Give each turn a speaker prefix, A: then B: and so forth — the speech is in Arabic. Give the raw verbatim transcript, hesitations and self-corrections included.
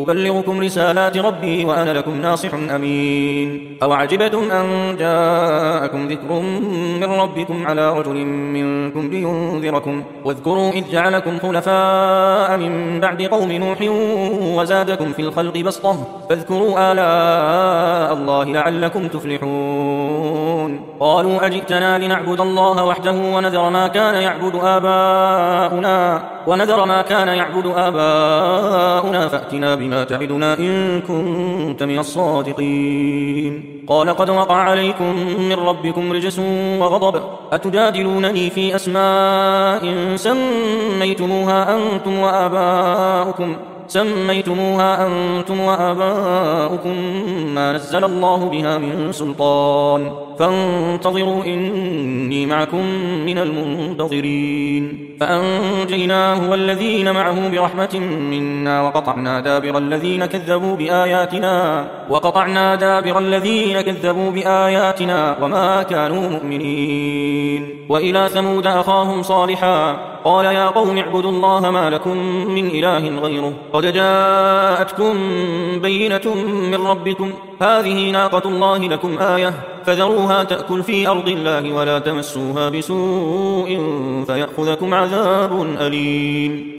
A: أبلغكم رسالات ربي وأنا لكم ناصح أمين. أو عجبتم أن جاءكم ذكر من ربكم على رجل منكم لينذركم واذكروا إذ جعلكم خلفاء من بعد قوم نوح وزادكم في الخلق بسطة فاذكروا آلاء الله لعلكم تفلحون. قالوا أجئتنا لنعبد الله وحده ونذر ما كان يعبد آباؤنا ونذر ما كان يعبد آباؤنا فأتنا بما تعدنا إن كنت من الصادقين. قال قد وقع عليكم من ربكم رجس وغضب أتجادلونني في أسماء سميتموها أنتم وآباؤكم سميتموها أنتم وآباؤكم ما نزل الله بها من سلطان فانتظروا إني معكم من المنتظرين. فأنجيناه والذين معه برحمة منا وقطعنا دابر الذين كذبوا بآياتنا وقطعنا دابر الذين كذبوا بآياتنا وما كانوا مؤمنين. وإلى ثمود أخاهم صالحا قال يا قوم اعبدوا الله ما لكم من إله غيره قد جاءتكم بينة من ربكم هذه ناقة الله لكم آية فذروها تأكل في أرض الله ولا تمسوها بسوء فيأخذكم عذاب أليم.